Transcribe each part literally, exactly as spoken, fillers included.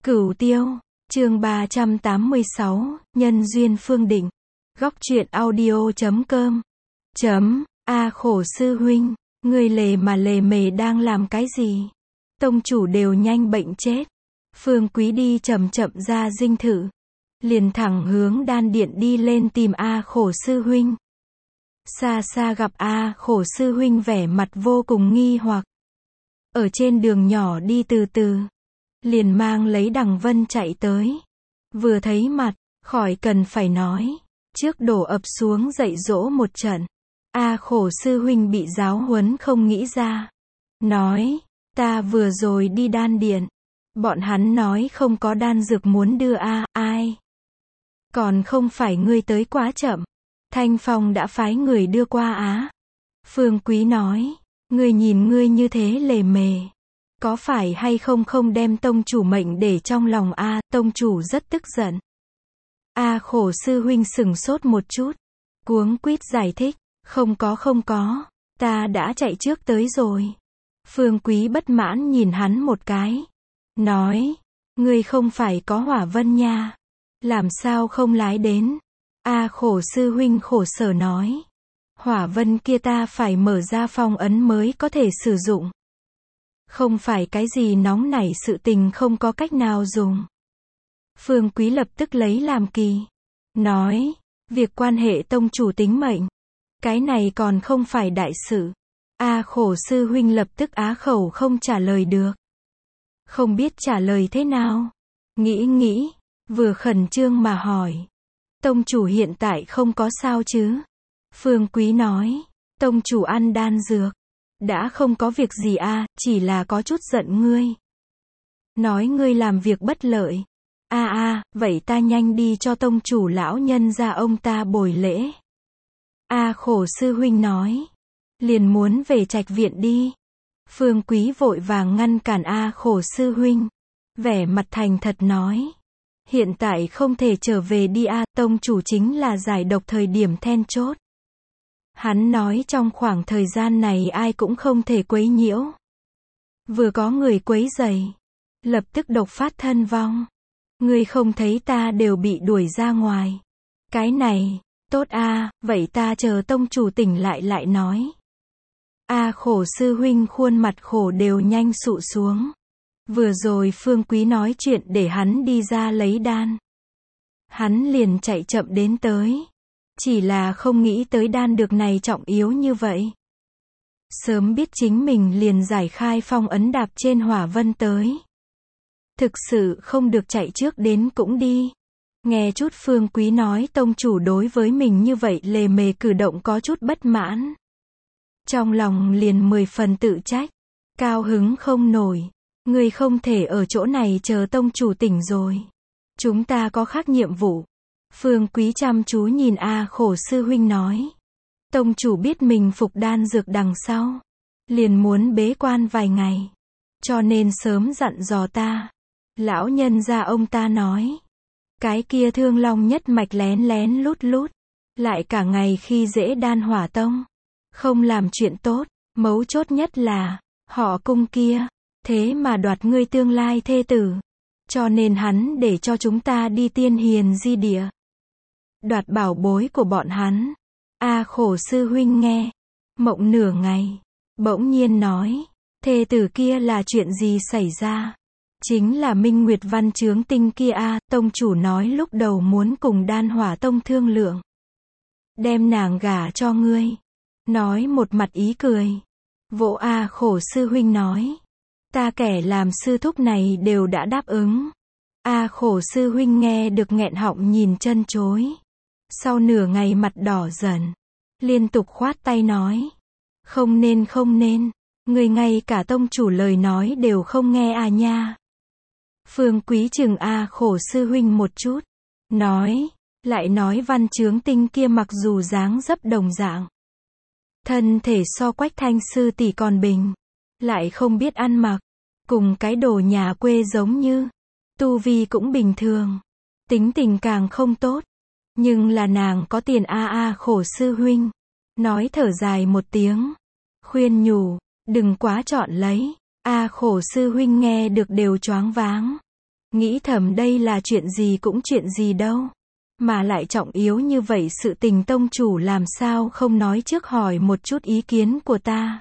Cửu Tiêu, chương ba trăm tám mươi sáu, nhân duyên phương định. Góc truyện audio chấm com. Chấm, a khổ sư huynh, người lề mà lề mề đang làm cái gì? Tông chủ đều nhanh bệnh chết. Phương Quý đi chậm chậm ra dinh thự. Liền thẳng hướng đan điện đi lên tìm A khổ sư huynh. Xa xa gặp A khổ sư huynh vẻ mặt vô cùng nghi hoặc. Ở trên đường nhỏ đi từ từ. Liền mang lấy đằng vân chạy tới. Vừa thấy mặt, khỏi cần phải nói. Trước đổ ập xuống dạy dỗ một trận. A khổ sư huynh bị giáo huấn không nghĩ ra. Nói, ta vừa rồi đi đan điện. Bọn hắn nói không có đan dược muốn đưa A, ai? Còn không phải ngươi tới quá chậm. Thanh Phong đã phái người đưa qua á. Phương Quý nói, ngươi nhìn ngươi như thế lề mề. Có phải hay không không đem tông chủ mệnh để trong lòng A, tông chủ rất tức giận. A khổ sư huynh sửng sốt một chút. Cuống quýt giải thích, không có không có, ta đã chạy trước tới rồi. Phương Quý bất mãn nhìn hắn một cái. Nói, ngươi không phải có hỏa vân nha. Làm sao không lái đến? A khổ sư huynh khổ sở nói. Hỏa vân kia ta phải mở ra phong ấn mới có thể sử dụng. Không phải cái gì nóng nảy sự tình không có cách nào dùng. Phương Quý lập tức lấy làm kỳ. Nói, việc quan hệ tông chủ tính mệnh. Cái này còn không phải đại sự. A khổ sư huynh lập tức á khẩu không trả lời được. Không biết trả lời thế nào. Nghĩ nghĩ, vừa khẩn trương mà hỏi. Tông chủ hiện tại không có sao chứ? Phương Quý nói, tông chủ ăn đan dược. Đã không có việc gì a, à, chỉ là có chút giận ngươi. Nói ngươi làm việc bất lợi. A à, a, à, vậy ta nhanh đi cho tông chủ lão nhân ra ông ta bồi lễ. A khổ sư huynh nói. Liền muốn về trạch viện đi. Phương Quý vội vàng ngăn cản A khổ sư huynh. Vẻ mặt thành thật nói. Hiện tại không thể trở về đi a, à, tông chủ chính là giải độc thời điểm then chốt. Hắn nói trong khoảng thời gian này ai cũng không thể quấy nhiễu. Vừa có người quấy rầy, lập tức độc phát thân vong. Ngươi không thấy ta đều bị đuổi ra ngoài. Cái này, tốt a, à, vậy ta chờ tông chủ tỉnh lại lại nói. A à, khổ sư huynh khuôn mặt khổ đều nhanh sụ xuống. Vừa rồi Phương Quý nói chuyện để hắn đi ra lấy đan. Hắn liền chạy chậm đến tới. Chỉ là không nghĩ tới đan dược này trọng yếu như vậy. Sớm biết chính mình liền giải khai phong ấn đạp trên hỏa vân tới. Thực sự không được chạy trước đến cũng đi. Nghe chút Phương Quý nói tông chủ đối với mình như vậy lề mề cử động có chút bất mãn. Trong lòng liền mười phần tự trách. Cao hứng không nổi. Ngươi không thể ở chỗ này chờ tông chủ tỉnh rồi. Chúng ta có khác nhiệm vụ. Phương Quý chăm chú nhìn A khổ sư huynh nói. Tông chủ biết mình phục đan dược đằng sau. Liền muốn bế quan vài ngày. Cho nên sớm dặn dò ta. Lão nhân gia ông ta nói. Cái kia Thương Long nhất mạch lén lén lút lút. Lại cả ngày khi dễ đan hỏa tông. Không làm chuyện tốt. Mấu chốt nhất là, họ cung kia. Thế mà đoạt ngươi tương lai thê tử. Cho nên hắn để cho chúng ta đi tiên hiền di địa. Đoạt bảo bối của bọn hắn. A khổ sư huynh nghe. Mộng nửa ngày. Bỗng nhiên nói. Thê tử kia là chuyện gì xảy ra? Chính là Minh Nguyệt Văn Chướng Tinh kia a, à, tông chủ nói lúc đầu muốn cùng đan hỏa tông thương lượng. Đem nàng gả cho ngươi. Nói một mặt ý cười. Vỗ A khổ sư huynh nói. Ta kẻ làm sư thúc này đều đã đáp ứng. A khổ sư huynh nghe được nghẹn họng nhìn chân chối. Sau nửa ngày mặt đỏ dần. Liên tục khoát tay nói. Không nên không nên. Người ngay cả tông chủ lời nói đều không nghe à nha. Phương Quý chừng A khổ sư huynh một chút. Nói. Lại nói Văn Chướng Tinh kia mặc dù dáng dấp đồng dạng. Thân thể so Quách Thanh sư tỷ còn bình. Lại không biết ăn mặc. Cùng cái đồ nhà quê giống như. Tu vi cũng bình thường. Tính tình càng không tốt. Nhưng là nàng có tiền a a khổ sư huynh. Nói thở dài một tiếng. Khuyên nhủ. Đừng quá chọn lấy. A khổ sư huynh nghe được đều choáng váng. Nghĩ thầm đây là chuyện gì cũng chuyện gì đâu. Mà lại trọng yếu như vậy sự tình tông chủ làm sao không nói trước hỏi một chút ý kiến của ta.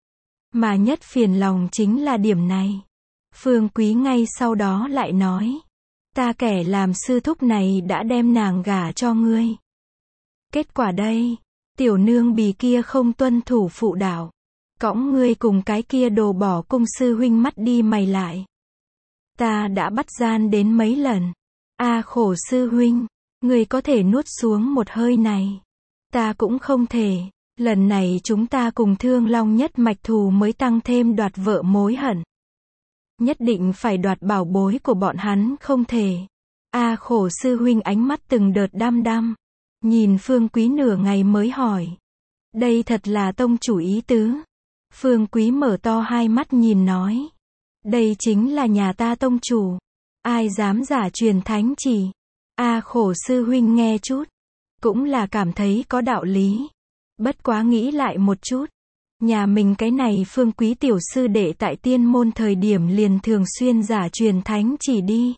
Mà nhất phiền lòng chính là điểm này. Phương Quý ngay sau đó lại nói. Ta kẻ làm sư thúc này đã đem nàng gả cho ngươi. Kết quả đây, tiểu nương bì kia không tuân thủ phụ đạo. Cõng ngươi cùng cái kia đồ bỏ cung sư huynh mắt đi mày lại. Ta đã bắt gian đến mấy lần. A khổ sư huynh, ngươi có thể nuốt xuống một hơi này. Ta cũng không thể. Lần này chúng ta cùng Thương Long nhất mạch thù mới tăng thêm đoạt vợ mối hận. Nhất định phải đoạt bảo bối của bọn hắn không thể. A khổ sư huynh ánh mắt từng đợt đăm đăm. Nhìn Phương Quý nửa ngày mới hỏi. Đây thật là tông chủ ý tứ. Phương Quý mở to hai mắt nhìn nói. Đây chính là nhà ta tông chủ. Ai dám giả truyền thánh chỉ. A khổ sư huynh nghe chút. Cũng là cảm thấy có đạo lý. Bất quá nghĩ lại một chút. Nhà mình cái này Phương Quý tiểu sư đệ tại tiên môn thời điểm liền thường xuyên giả truyền thánh chỉ đi.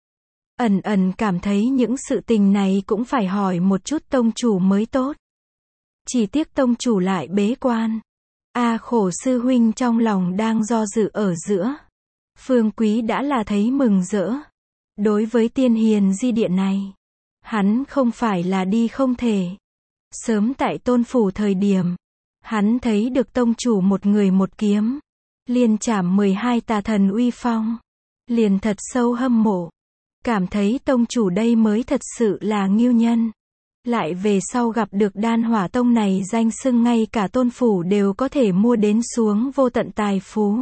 Ẩn ẩn cảm thấy những sự tình này cũng phải hỏi một chút tông chủ mới tốt. Chỉ tiếc tông chủ lại bế quan. A khổ sư huynh trong lòng đang do dự ở giữa. Phương Quý đã là thấy mừng rỡ. Đối với tiên hiền di địa này, hắn không phải là đi không thể. Sớm tại tôn phủ thời điểm, hắn thấy được tông chủ một người một kiếm, liền chảm mười hai tà thần uy phong, liền thật sâu hâm mộ, cảm thấy tông chủ đây mới thật sự là ngưu nhân. Lại về sau gặp được Đan Hỏa Tông này danh xưng ngay cả tôn phủ đều có thể mua đến xuống vô tận tài phú.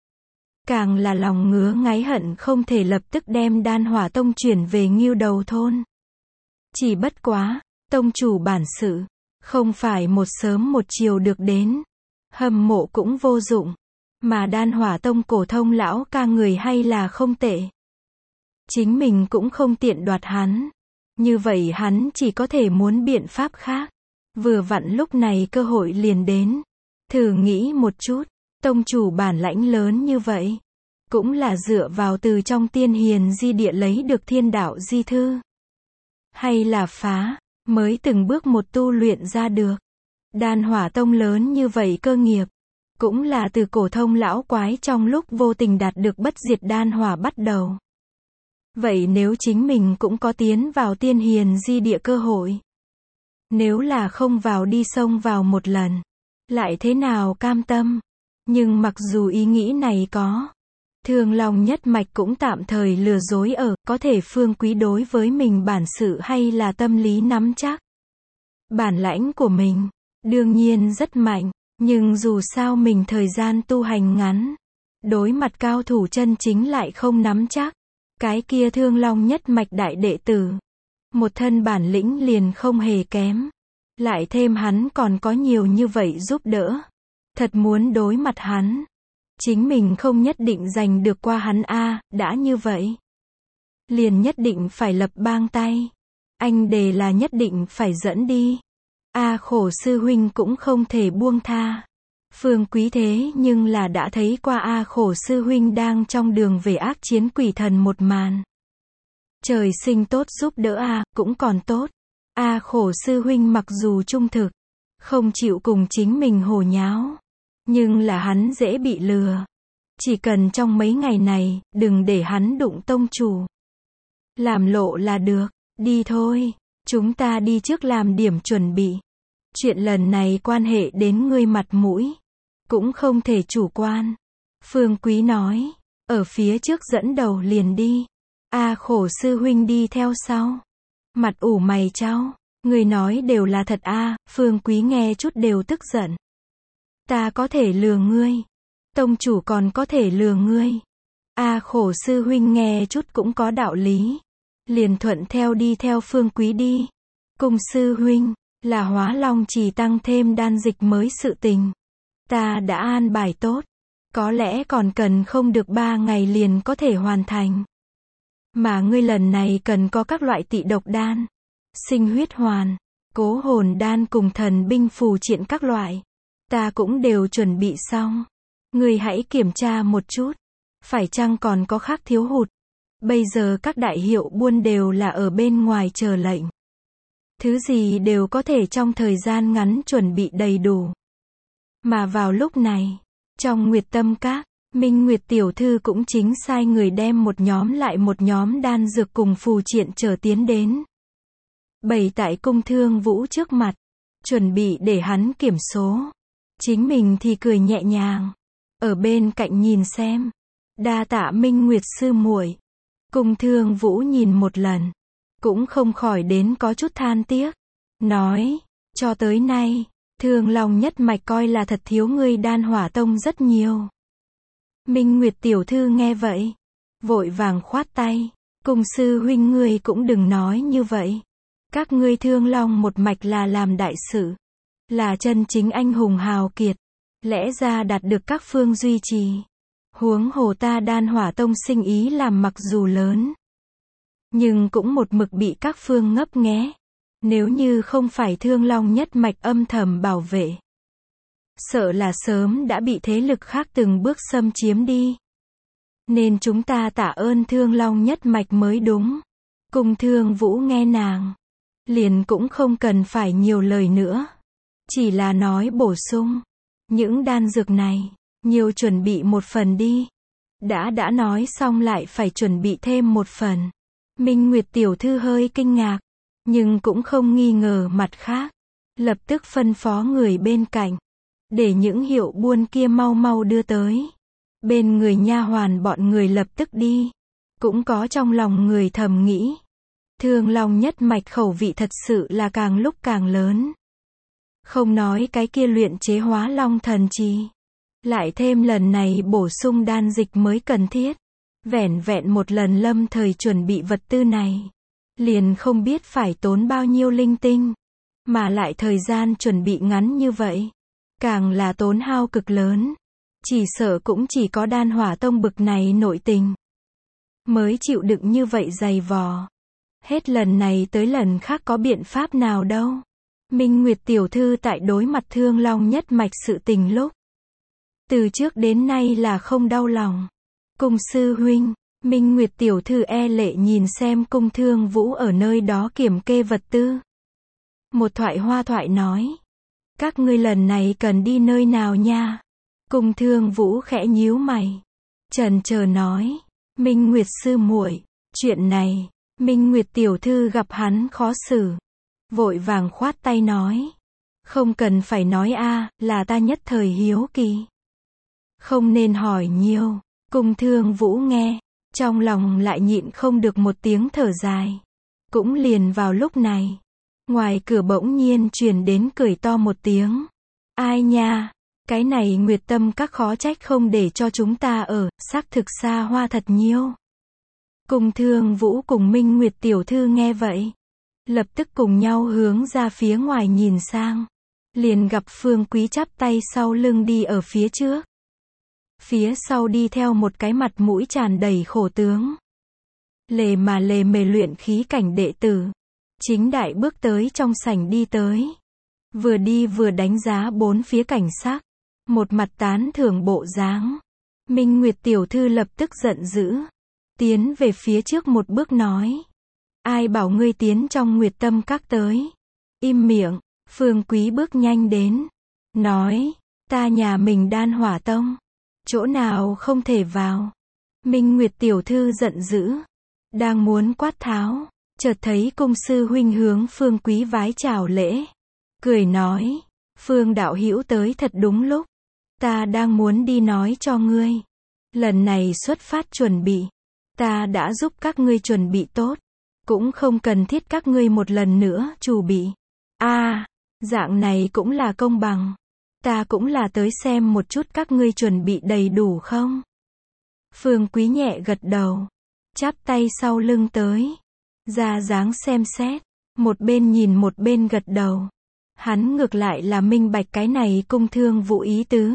Càng là lòng ngứa ngáy hận không thể lập tức đem Đan Hỏa Tông chuyển về Ngưu Đầu thôn. Chỉ bất quá, tông chủ bản sự, không phải một sớm một chiều được đến. Hâm mộ cũng vô dụng. Mà Đan Hỏa Tông cổ thông lão ca người hay là không tệ. Chính mình cũng không tiện đoạt hắn. Như vậy hắn chỉ có thể muốn biện pháp khác. Vừa vặn lúc này cơ hội liền đến. Thử nghĩ một chút, tông chủ bản lãnh lớn như vậy. Cũng là dựa vào từ trong tiên hiền di địa lấy được thiên đạo di thư. Hay là phá, mới từng bước một tu luyện ra được. Đan Hỏa Tông lớn như vậy cơ nghiệp. Cũng là từ cổ thông lão quái trong lúc vô tình đạt được bất diệt đan hỏa bắt đầu. Vậy nếu chính mình cũng có tiến vào tiên hiền di địa cơ hội. Nếu là không vào đi xông vào một lần. Lại thế nào cam tâm. Nhưng mặc dù ý nghĩ này có. Thương Long nhất mạch cũng tạm thời lừa dối ở. Có thể Phương Quý đối với mình bản sự hay là tâm lý nắm chắc. Bản lãnh của mình. Đương nhiên rất mạnh. Nhưng dù sao mình thời gian tu hành ngắn. Đối mặt cao thủ chân chính lại không nắm chắc. Cái kia Thương Long nhất mạch đại đệ tử. Một thân bản lĩnh liền không hề kém. Lại thêm hắn còn có nhiều như vậy giúp đỡ. Thật muốn đối mặt hắn. Chính mình không nhất định giành được qua hắn a, đã như vậy. Liền nhất định phải lập bang tay. Anh đề là nhất định phải dẫn đi. A khổ sư huynh cũng không thể buông tha. Phương Quý thế nhưng là đã thấy qua A khổ sư huynh đang trong đường về ác chiến quỷ thần một màn. Trời sinh tốt giúp đỡ A, cũng còn tốt. A khổ sư huynh mặc dù trung thực, không chịu cùng chính mình hồ nháo. Nhưng là hắn dễ bị lừa. Chỉ cần trong mấy ngày này, đừng để hắn đụng tông chủ. Làm lộ là được, đi thôi. Chúng ta đi trước làm điểm chuẩn bị. Chuyện lần này quan hệ đến ngươi mặt mũi. Cũng không thể chủ quan. Phương Quý nói. Ở phía trước dẫn đầu liền đi. A khổ sư huynh đi theo sau. Mặt ủ mày chau. Người nói đều là thật a. Phương Quý nghe chút đều tức giận. Ta có thể lừa ngươi. Tông chủ còn có thể lừa ngươi. A khổ sư huynh nghe chút cũng có đạo lý. Liền thuận theo đi theo Phương Quý đi. Cùng sư huynh. Là Hóa Long chỉ tăng thêm đan dịch mới sự tình. Ta đã an bài tốt. Có lẽ còn cần không được ba ngày liền có thể hoàn thành. Mà ngươi lần này cần có các loại tị độc đan. Sinh huyết hoàn. Cố hồn đan cùng thần binh phù triện các loại. Ta cũng đều chuẩn bị xong. Ngươi hãy kiểm tra một chút. Phải chăng còn có khác thiếu hụt. Bây giờ các đại hiệu buôn đều là ở bên ngoài chờ lệnh. Thứ gì đều có thể trong thời gian ngắn chuẩn bị đầy đủ. Mà vào lúc này, trong Nguyệt Tâm Các, Minh Nguyệt tiểu thư cũng chính sai người đem một nhóm lại một nhóm đan dược cùng phù triện trở tiến đến. Bày tại Cung Thương Vũ trước mặt, chuẩn bị để hắn kiểm số. Chính mình thì cười nhẹ nhàng, ở bên cạnh nhìn xem. Đa tạ Minh Nguyệt sư muội. Cung Thương Vũ nhìn một lần, cũng không khỏi đến có chút than tiếc. Nói, cho tới nay, Thương Long nhất mạch coi là thật thiếu ngươi Đan Hỏa Tông rất nhiều. Minh Nguyệt tiểu thư nghe vậy, vội vàng khoát tay. Cung sư huynh ngươi cũng đừng nói như vậy. Các ngươi Thương Long một mạch là làm đại sự, là chân chính anh hùng hào kiệt, lẽ ra đạt được các phương duy trì. Huống hồ ta Đan Hỏa Tông sinh ý làm mặc dù lớn, nhưng cũng một mực bị các phương ngấp nghé. Nếu như không phải Thương Long nhất mạch âm thầm bảo vệ, sợ là sớm đã bị thế lực khác từng bước xâm chiếm đi. Nên chúng ta tạ ơn Thương Long nhất mạch mới đúng. Cung Thương Vũ nghe nàng, liền cũng không cần phải nhiều lời nữa, chỉ là nói bổ sung, những đan dược này, nhiều chuẩn bị một phần đi. Đã đã nói xong lại phải chuẩn bị thêm một phần. Minh Nguyệt tiểu thư hơi kinh ngạc, nhưng cũng không nghi ngờ mặt khác, lập tức phân phó người bên cạnh, để những hiệu buôn kia mau mau đưa tới. Bên người nha hoàn bọn người lập tức đi, cũng có trong lòng người thầm nghĩ, Thương Long nhất mạch khẩu vị thật sự là càng lúc càng lớn. Không nói cái kia luyện chế hóa long thần trì, lại thêm lần này bổ sung đan dịch mới cần thiết. Vẻn vẹn một lần lâm thời chuẩn bị vật tư này, liền không biết phải tốn bao nhiêu linh tinh. Mà lại thời gian chuẩn bị ngắn như vậy, càng là tốn hao cực lớn. Chỉ sợ cũng chỉ có Đan Hỏa Tông bực này nội tình, mới chịu đựng như vậy dày vò. Hết lần này tới lần khác có biện pháp nào đâu. Minh Nguyệt tiểu thư tại đối mặt Thương Long nhất mạch sự tình lúc, từ trước đến nay là không đau lòng. Cung sư huynh, Minh Nguyệt tiểu thư e lệ nhìn xem Cung Thương Vũ ở nơi đó kiểm kê vật tư. Một thoại hoa thoại nói, các ngươi lần này cần đi nơi nào nha? Cung Thương Vũ khẽ nhíu mày, chần chờ nói, Minh Nguyệt sư muội, chuyện này, Minh Nguyệt tiểu thư gặp hắn khó xử, vội vàng khoát tay nói, không cần phải nói a, là ta nhất thời hiếu kỳ, không nên hỏi nhiều. Cung Thương Vũ nghe, trong lòng lại nhịn không được một tiếng thở dài. Cũng liền vào lúc này, ngoài cửa bỗng nhiên truyền đến cười to một tiếng. Ai nha, cái này Nguyệt Tâm Các khó trách không để cho chúng ta ở, xác thực xa hoa thật nhiều. Cung Thương Vũ cùng Minh Nguyệt tiểu thư nghe vậy, lập tức cùng nhau hướng ra phía ngoài nhìn sang, liền gặp Phương Quý chắp tay sau lưng đi ở phía trước. Phía sau đi theo một cái mặt mũi tràn đầy khổ tướng. Lề mà lề mề luyện khí cảnh đệ tử. Chính đại bước tới trong sảnh đi tới. Vừa đi vừa đánh giá bốn phía cảnh sắc. Một mặt tán thưởng bộ dáng. Minh Nguyệt tiểu thư lập tức giận dữ. Tiến về phía trước một bước nói. Ai bảo ngươi tiến trong Nguyệt Tâm Các tới. Im miệng, Phương Quý bước nhanh đến. Nói, ta nhà mình Đan Hỏa Tông. Chỗ nào không thể vào. Minh Nguyệt tiểu thư giận dữ, đang muốn quát tháo, chợt thấy cung sư huynh hướng Phương Quý vái chào lễ, cười nói, Phương đạo hữu tới thật đúng lúc, ta đang muốn đi nói cho ngươi, lần này xuất phát chuẩn bị, ta đã giúp các ngươi chuẩn bị tốt, cũng không cần thiết các ngươi một lần nữa chủ bị. A, à, dạng này cũng là công bằng. Ta cũng là tới xem một chút các ngươi chuẩn bị đầy đủ không? Phương Quý nhẹ gật đầu, chắp tay sau lưng tới, ra dáng xem xét, một bên nhìn một bên gật đầu. Hắn ngược lại là minh bạch cái này Cung Thương Vũ ý tứ.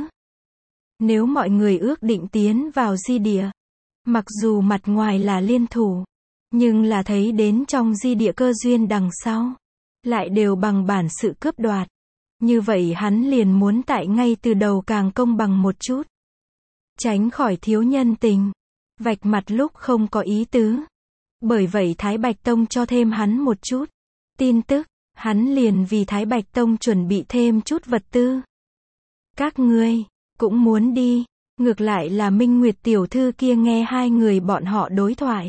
Nếu mọi người ước định tiến vào di địa, mặc dù mặt ngoài là liên thủ, nhưng là thấy đến trong di địa cơ duyên đằng sau, lại đều bằng bản sự cướp đoạt. Như vậy hắn liền muốn tại ngay từ đầu càng công bằng một chút, tránh khỏi thiếu nhân tình. vạch mặt lúc không có ý tứ. Bởi vậy Thái Bạch Tông cho thêm hắn một chút tin tức, hắn liền vì Thái Bạch Tông chuẩn bị thêm chút vật tư. Các ngươi cũng muốn đi, ngược lại là Minh Nguyệt tiểu thư kia nghe hai người bọn họ đối thoại.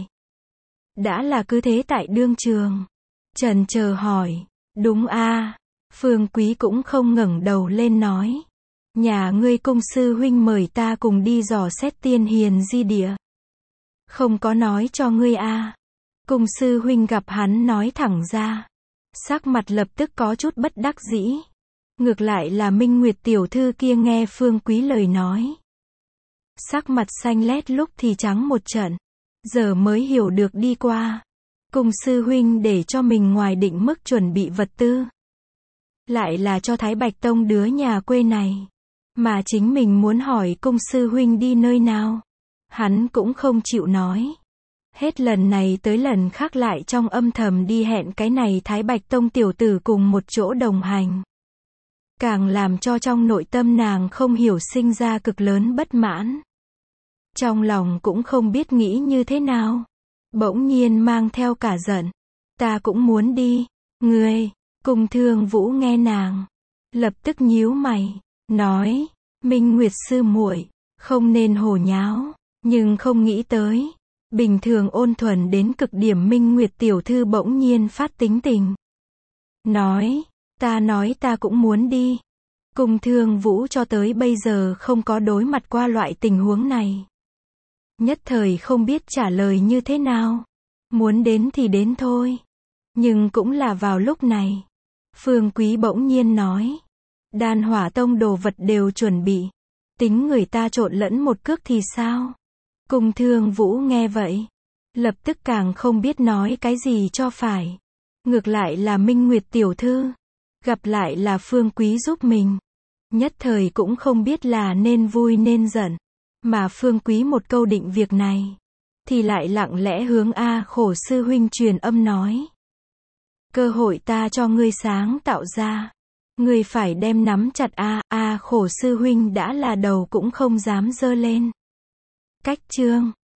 Đã là cứ thế tại đương trường. Chần chờ hỏi, đúng a. Phương Quý cũng không ngẩng đầu lên nói. Nhà ngươi cung sư huynh mời ta cùng đi dò xét tiên hiền di địa. Không có nói cho ngươi a. Cung sư huynh gặp hắn nói thẳng ra. Sắc mặt lập tức có chút bất đắc dĩ. Ngược lại là Minh Nguyệt tiểu thư kia nghe Phương Quý lời nói. Sắc mặt xanh lét lúc thì trắng một trận. Giờ mới hiểu được đi qua. Cung sư huynh để cho mình ngoài định mức chuẩn bị vật tư. Lại là cho Thái Bạch Tông đứa nhà quê này. Mà chính mình muốn hỏi cung sư huynh đi nơi nào. Hắn cũng không chịu nói. Hết lần này tới lần khác lại trong âm thầm đi hẹn cái này Thái Bạch Tông tiểu tử cùng một chỗ đồng hành. Càng làm cho trong nội tâm nàng không hiểu sinh ra cực lớn bất mãn. Trong lòng cũng không biết nghĩ như thế nào. Bỗng nhiên mang theo cả giận. Ta cũng muốn đi. Ngươi, Cung Thương Vũ nghe nàng. Lập tức nhíu mày. Nói, Minh Nguyệt sư muội, không nên hồ nháo. Nhưng không nghĩ tới. Bình thường ôn thuần đến cực điểm Minh Nguyệt tiểu thư bỗng nhiên phát tính tình. Nói, ta nói ta cũng muốn đi. Cung Thương Vũ cho tới bây giờ không có đối mặt qua loại tình huống này. Nhất thời không biết trả lời như thế nào. Muốn đến thì đến thôi. Nhưng cũng là vào lúc này. Phương Quý bỗng nhiên nói. Đan Hỏa Tông đồ vật đều chuẩn bị. Tính người ta trộn lẫn một cước thì sao? Cung Thương Vũ nghe vậy. Lập tức càng không biết nói cái gì cho phải. Ngược lại là Minh Nguyệt tiểu thư. Gặp lại là Phương Quý giúp mình. Nhất thời cũng không biết là nên vui nên giận. Mà Phương Quý một câu định việc này. Thì lại lặng lẽ hướng A Khổ sư huynh truyền âm nói. Cơ hội ta cho ngươi sáng tạo ra. Ngươi phải đem nắm chặt A. A Khổ sư huynh đã là đầu cũng không dám giơ lên. Cách chương